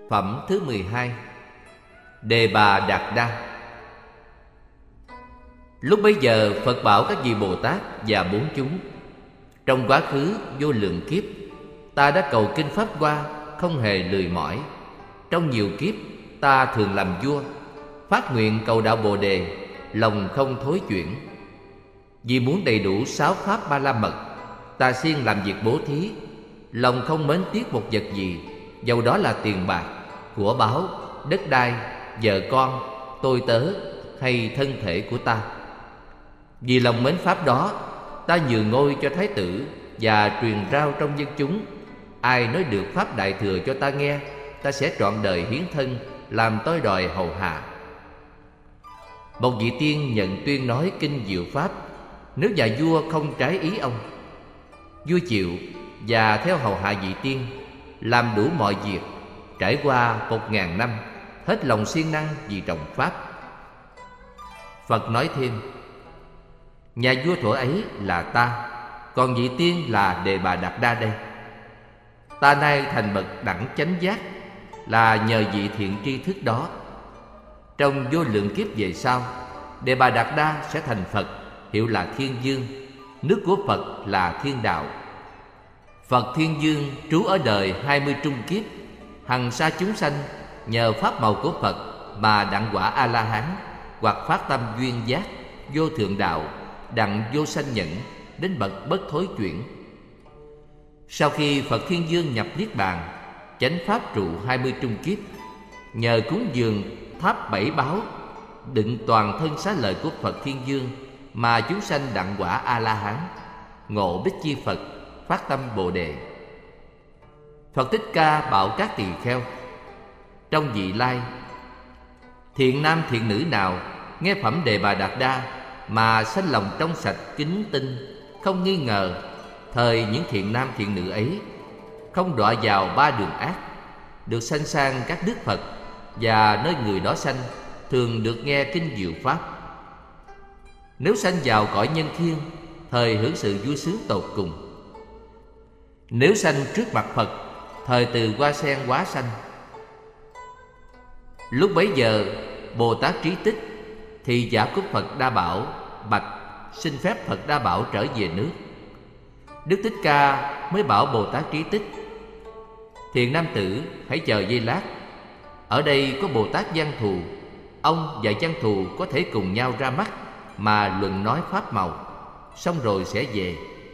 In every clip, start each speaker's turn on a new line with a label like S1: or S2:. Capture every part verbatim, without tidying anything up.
S1: Phẩm thứ mười hai. Đề Bà Đạt Đa. Lúc bấy giờ Phật bảo các vị Bồ Tát và bốn chúng: trong quá khứ vô lượng kiếp, ta đã cầu kinh Pháp Hoa không hề lười mỏi. Trong nhiều kiếp, ta thường làm vua, phát nguyện cầu đạo Bồ Đề, lòng không thối chuyển. Vì muốn đầy đủ sáu pháp ba la mật, ta siêng làm việc bố thí, lòng không mến tiếc một vật gì, dầu đó là tiền bạc, của báu, đất đai, vợ con, tôi tớ hay thân thể của ta. Vì lòng mến pháp đó, ta nhường ngôi cho thái tử và truyền rao trong dân chúng. Ai nói được pháp đại thừa cho ta nghe, ta sẽ trọn đời hiến thân, làm tôi đòi hầu hạ. Một vị tiên nhận tuyên nói kinh diệu pháp. Nếu nhà vua không trái ý ông, vua chịu và theo hầu hạ vị tiên, làm đủ mọi việc, trải qua một ngàn năm, hết lòng siêng năng vì trọng pháp. Phật nói thêm: nhà vua thuở ấy là ta, còn vị tiên là Đề Bà Đạt Đa đây. Ta nay thành bậc đẳng chánh giác là nhờ vị thiện tri thức đó. Trong vô lượng kiếp về sau, Đề Bà Đạt Đa sẽ thành Phật, hiệu là Thiên Dương. Nước của Phật là Thiên Đạo. Phật Thiên Dương trú ở đời hai mươi trung kiếp, hằng sa chúng sanh nhờ pháp màu của Phật mà đặng quả A-la-hán, hoặc phát tâm duyên giác vô thượng đạo, đặng vô sanh nhẫn, đến bậc bất thối chuyển. Sau khi Phật Thiên Dương nhập niết bàn, chánh pháp trụ hai mươi trung kiếp, nhờ cúng dường tháp bảy báu đựng toàn thân xá lợi của Phật Thiên Dương mà chúng sanh đặng quả A-la-hán, ngộ Bích Chi Phật, phát tâm Bồ Đề. Phật Thích Ca bảo các tỳ kheo: trong vị lai, thiện nam thiện nữ nào nghe phẩm Đề Bà Đạt Đa mà sanh lòng trong sạch kính tinh, không nghi ngờ, thời những thiện nam thiện nữ ấy không đọa vào ba đường ác, được sanh sang các đức Phật, và nơi người đó sanh thường được nghe kinh diệu pháp. Nếu sanh vào cõi nhân thiên, thời hưởng sự vui sướng tột cùng. Nếu sanh trước mặt Phật, thời từ hoa sen hóa sanh. Lúc bấy giờ Bồ Tát Trí Tích, thị giả của Phật Đa Bảo, bạch xin phép Phật Đa Bảo trở về nước. Đức Thích Ca mới bảo Bồ Tát Trí Tích: thiện nam tử, hãy chờ giây lát. Ở đây có Bồ Tát Văn Thù, ông và Văn Thù có thể cùng nhau ra mắt mà luận nói pháp màu, xong rồi sẽ về.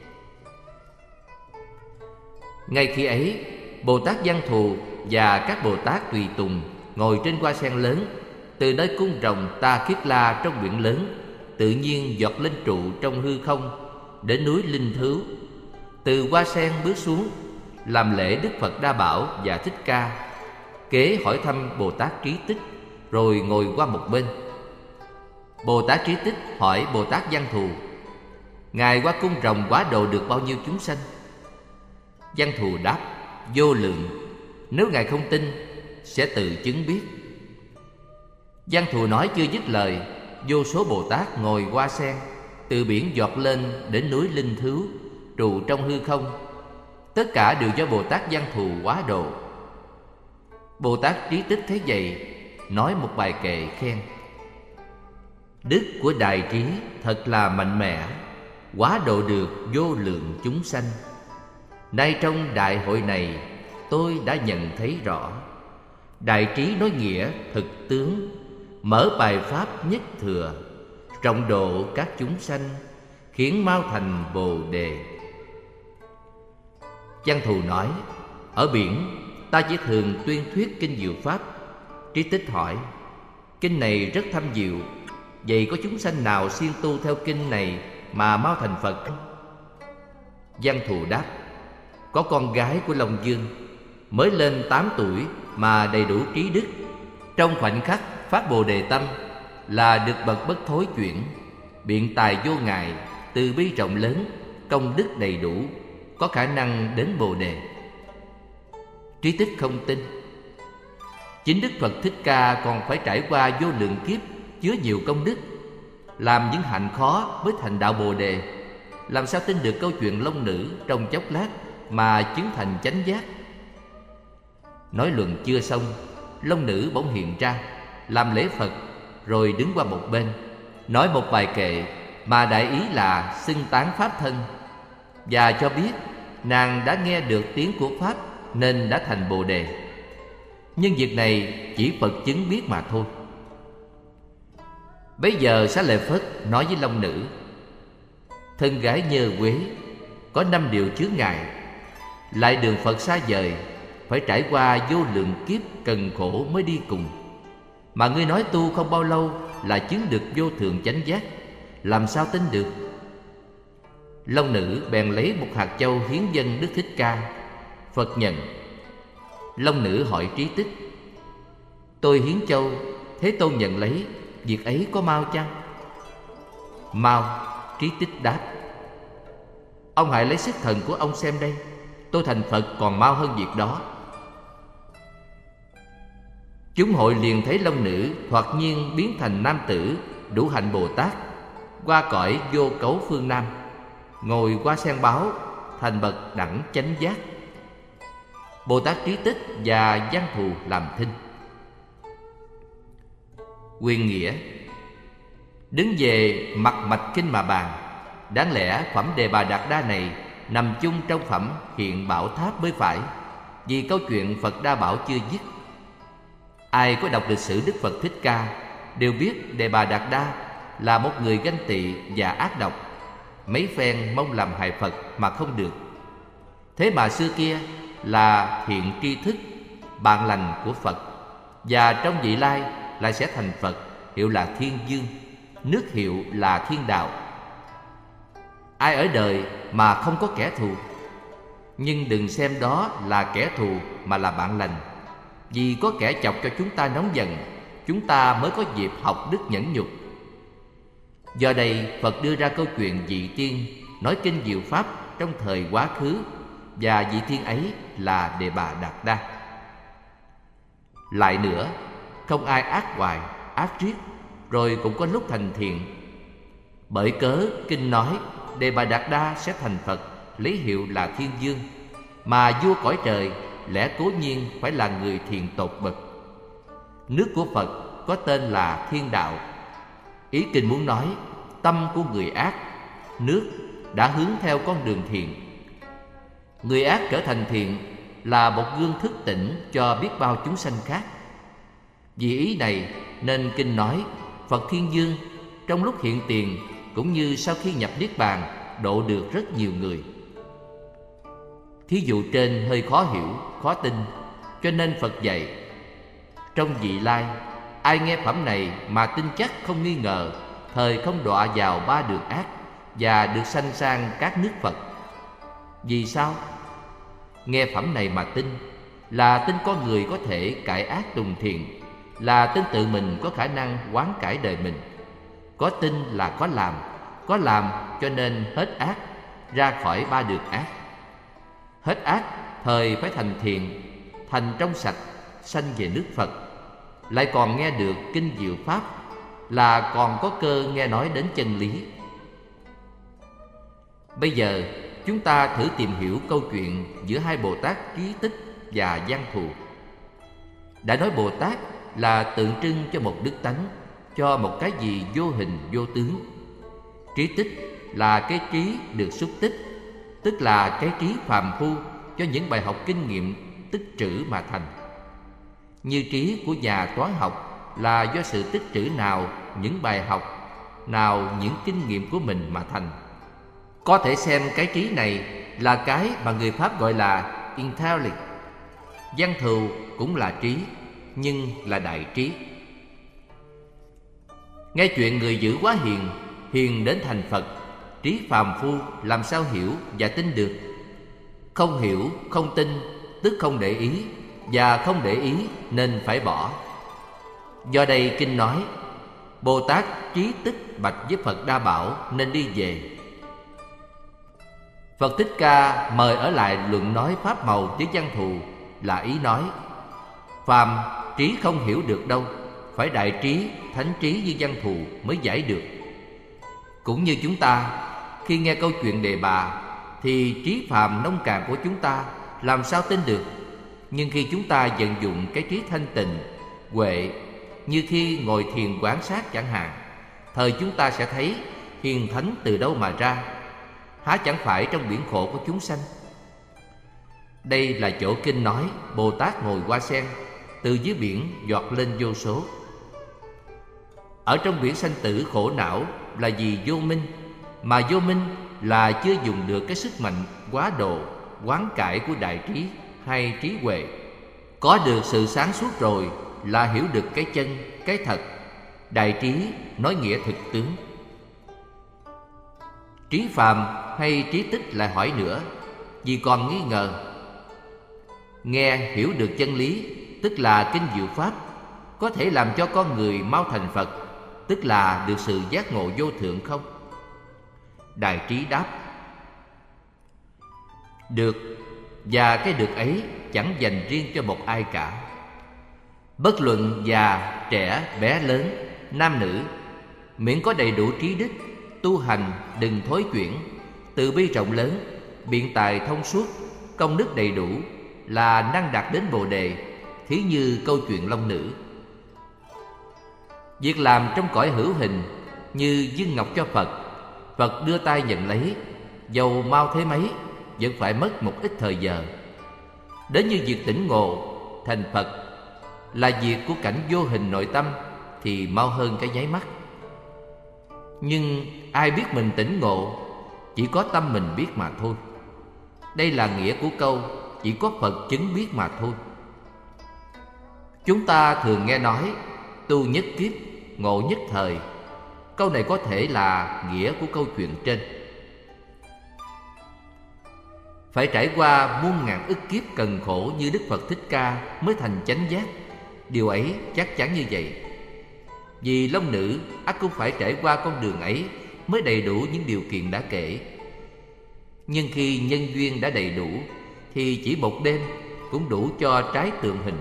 S1: Ngay khi ấy, Bồ Tát Văn Thù và các Bồ Tát tùy tùng ngồi trên hoa sen lớn, từ nơi cung rồng Ta Kiết La trong biển lớn, tự nhiên giọt lên trụ trong hư không, đến núi Linh Thứu. Từ hoa sen bước xuống, làm lễ Đức Phật Đa Bảo và Thích Ca, kế hỏi thăm Bồ Tát Trí Tích, rồi ngồi qua một bên. Bồ Tát Trí Tích hỏi Bồ Tát Văn Thù: ngài qua cung rồng hóa độ được bao nhiêu chúng sanh? Văn Thù đáp: vô lượng. Nếu ngài không tin, sẽ tự chứng biết. Văn Thù nói chưa dứt lời, vô số Bồ Tát ngồi hoa sen, từ biển giọt lên đến núi Linh Thứu, trụ trong hư không. Tất cả đều do Bồ Tát Văn Thù hóa độ. Bồ Tát Trí Tích thấy vậy, nói một bài kệ khen: đức của đại trí thật là mạnh mẽ, hóa độ được vô lượng chúng sanh. Nay trong đại hội này, tôi đã nhận thấy rõ. Đại trí nói nghĩa thực tướng, mở bài pháp nhất thừa, trọng độ các chúng sanh, khiến mau thành Bồ Đề. Văn Thù nói: ở biển ta chỉ thường tuyên thuyết kinh diệu pháp. Trí Tích hỏi: kinh này rất thâm diệu, vậy có chúng sanh nào siêng tu theo kinh này mà mau thành Phật? Văn Thù đáp: có con gái của Long Dương, mới lên tám tuổi mà đầy đủ trí đức, trong khoảnh khắc phát Bồ Đề tâm, là được bậc bất thối chuyển, biện tài vô ngại, từ bi rộng lớn, công đức đầy đủ, có khả năng đến Bồ Đề. Trí Tích không tin. Chính Đức Phật Thích Ca còn phải trải qua vô lượng kiếp chứa nhiều công đức, làm những hạnh khó mới thành đạo Bồ Đề. Làm sao tin được câu chuyện long nữ trong chốc lát mà chứng thành chánh giác? Nói luận chưa xong, Long Nữ bỗng hiện ra, làm lễ Phật, rồi đứng qua một bên, nói một bài kệ mà đại ý là xưng tán Pháp thân, và cho biết nàng đã nghe được tiếng của Pháp nên đã thành Bồ Đề. Nhưng việc này chỉ Phật chứng biết mà thôi. Bấy giờ Xá Lợi Phất nói với Long Nữ: thân gái Nhơ Quế có năm điều chướng ngại, lại đường Phật xa vời, phải trải qua vô lượng kiếp cần khổ mới đi cùng. Mà ngươi nói tu không bao lâu là chứng được vô thượng chánh giác, làm sao tin được? Long Nữ bèn lấy một hạt châu hiến dâng Đức Thích Ca. Phật nhận. Long Nữ hỏi Trí Tích: tôi hiến châu, Thế Tôn nhận lấy, việc ấy có mau chăng? Mau. Trí Tích đáp: ông hãy lấy sức thần của ông xem đây, tôi thành Phật còn mau hơn việc đó. Chúng hội liền thấy Long Nữ thoạt nhiên biến thành nam tử đủ hạnh Bồ Tát, qua cõi vô cấu phương Nam, ngồi qua sen báo, thành bậc đẳng chánh giác. Bồ Tát Trí Tích và Văn Thù làm thinh. Quyền nghĩa: đứng về mặt mạch kinh mà bàn, đáng lẽ phẩm Đề Bà Đạt Đa này nằm chung trong phẩm Hiện Bảo Tháp mới phải, vì câu chuyện Phật Đa Bảo chưa dứt. Ai có đọc lịch sử Đức Phật Thích Ca đều biết Đề Bà Đạt Đa là một người ganh tị và ác độc, mấy phen mong làm hại Phật mà không được. Thế mà xưa kia là thiện tri thức, bạn lành của Phật, và trong vị lai lại sẽ thành Phật, hiệu là Thiên Dương, nước hiệu là Thiên Đạo. Ai ở đời mà không có kẻ thù? Nhưng đừng xem đó là kẻ thù mà là bạn lành, vì có kẻ chọc cho chúng ta nóng giận, chúng ta mới có dịp học đức nhẫn nhục. Do đây Phật đưa ra câu chuyện vị tiên nói kinh diệu pháp trong thời quá khứ, và vị tiên ấy là Đề Bà Đạt Đa. Lại nữa, không ai ác hoài, ác riết, rồi cũng có lúc thành thiện. Bởi cớ kinh nói Đề Bà Đạt Đa sẽ thành Phật, lấy hiệu là Thiên Dương, mà vua cõi trời lẽ cố nhiên phải là người thiện tột bậc. Nước của Phật có tên là Thiên Đạo. Ý kinh muốn nói tâm của người ác, nước đã hướng theo con đường thiện. Người ác trở thành thiện là một gương thức tỉnh cho biết bao chúng sanh khác. Vì ý này nên kinh nói Phật Thiên Dương trong lúc hiện tiền cũng như sau khi nhập Niết Bàn độ được rất nhiều người. Thí dụ trên hơi khó hiểu, khó tin, cho nên Phật dạy: trong vị lai, ai nghe phẩm này mà tin chắc không nghi ngờ, thời không đọa vào ba đường ác và được sanh sang các nước Phật. Vì sao? Nghe phẩm này mà tin là tin con người có thể cải ác tùng thiện, là tin tự mình có khả năng hoán cải đời mình. Có tin là có làm, có làm cho nên hết ác, ra khỏi ba đường ác. Hết ác, thời phải thành thiện, thành trong sạch, sanh về nước Phật. Lại còn nghe được kinh diệu pháp, là còn có cơ nghe nói đến chân lý. Bây giờ chúng ta thử tìm hiểu câu chuyện giữa hai Bồ Tát Trí Tích và Văn Thù. Đã nói Bồ Tát là tượng trưng cho một đức tánh, cho một cái gì vô hình vô tướng. Trí Tích là cái trí được xúc tích, tức là cái trí phàm phu cho những bài học kinh nghiệm tích trữ mà thành. Như trí của nhà toán học là do sự tích trữ nào những bài học, nào những kinh nghiệm của mình mà thành. Có thể xem cái trí này là cái mà người Pháp gọi là intellect. Văn Thù cũng là trí, nhưng là đại trí. Nghe chuyện người dữ quá hiền, hiền đến thành Phật, trí phàm phu làm sao hiểu và tin được? Không hiểu, không tin, tức không để ý, và không để ý nên phải bỏ. Do đây kinh nói Bồ Tát Trí Tích bạch với Phật Đa Bảo nên đi về. Phật Thích Ca mời ở lại luận nói pháp màu với Văn Thù, là ý nói phàm trí không hiểu được đâu, phải đại trí, thánh trí như Văn Thù mới giải được. Cũng như chúng ta, khi nghe câu chuyện Đề Bà thì trí phàm nông cạn của chúng ta làm sao tin được. Nhưng khi chúng ta vận dụng cái trí thanh tịnh, huệ, như khi ngồi thiền quan sát chẳng hạn, thời chúng ta sẽ thấy hiền thánh từ đâu mà ra, há chẳng phải trong biển khổ của chúng sanh. Đây là chỗ kinh nói Bồ Tát ngồi hoa sen, từ dưới biển giọt lên vô số. Ở trong biển sanh tử khổ não là vì vô minh, mà vô minh là chưa dùng được cái sức mạnh quá độ, quán cải của đại trí hay trí huệ. Có được sự sáng suốt rồi là hiểu được cái chân, cái thật. Đại trí nói nghĩa thực tướng. Trí phàm hay trí tích lại hỏi nữa, vì còn nghi ngờ. Nghe hiểu được chân lý, tức là kinh diệu pháp, có thể làm cho con người mau thành Phật, tức là được sự giác ngộ vô thượng không? Đại trí đáp: được, và cái được ấy chẳng dành riêng cho một ai cả. Bất luận già, trẻ, bé lớn, nam nữ, miễn có đầy đủ trí đức, tu hành đừng thối chuyển, từ bi rộng lớn, biện tài thông suốt, công đức đầy đủ, là năng đạt đến Bồ đề, thí như câu chuyện long nữ. Việc làm trong cõi hữu hình như dâng ngọc cho Phật, Phật đưa tay nhận lấy, dầu mau thế mấy vẫn phải mất một ít thời giờ. Đến như việc tỉnh ngộ thành Phật là việc của cảnh vô hình nội tâm thì mau hơn cái nháy mắt. Nhưng ai biết mình tỉnh ngộ, chỉ có tâm mình biết mà thôi. Đây là nghĩa của câu chỉ có Phật chứng biết mà thôi. Chúng ta thường nghe nói tu nhất kiếp, ngộ nhất thời. Câu này có thể là nghĩa của câu chuyện trên. Phải trải qua muôn ngàn ức kiếp cần khổ như Đức Phật Thích Ca mới thành chánh giác. Điều ấy chắc chắn như vậy. Vì long nữ ắt cũng phải trải qua con đường ấy mới đầy đủ những điều kiện đã kể. Nhưng khi nhân duyên đã đầy đủ thì chỉ một đêm cũng đủ cho trái tượng hình.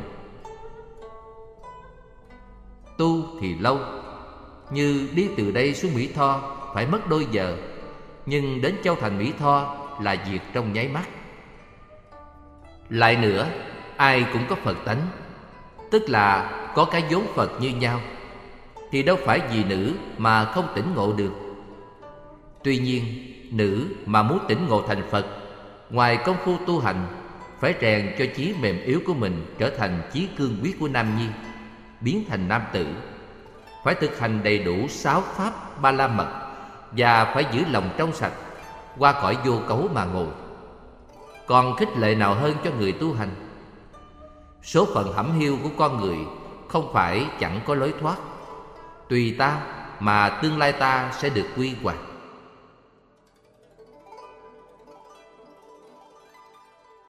S1: Tu thì lâu, như đi từ đây xuống Mỹ Tho phải mất đôi giờ, nhưng đến Châu Thành Mỹ Tho là việc trong nháy mắt. Lại nữa, ai cũng có Phật tánh, tức là có cái vốn Phật như nhau, thì đâu phải vì nữ mà không tỉnh ngộ được. Tuy nhiên, nữ mà muốn tỉnh ngộ thành Phật, ngoài công phu tu hành, phải rèn cho chí mềm yếu của mình trở thành chí cương quyết của nam nhi, biến thành nam tử. Phải thực hành đầy đủ sáu pháp ba la mật, và phải giữ lòng trong sạch, qua cõi vô cấu mà ngồi. Còn khích lệ nào hơn cho người tu hành? Số phận hẩm hiu của con người không phải chẳng có lối thoát. Tùy ta mà tương lai ta sẽ được quy hoạch.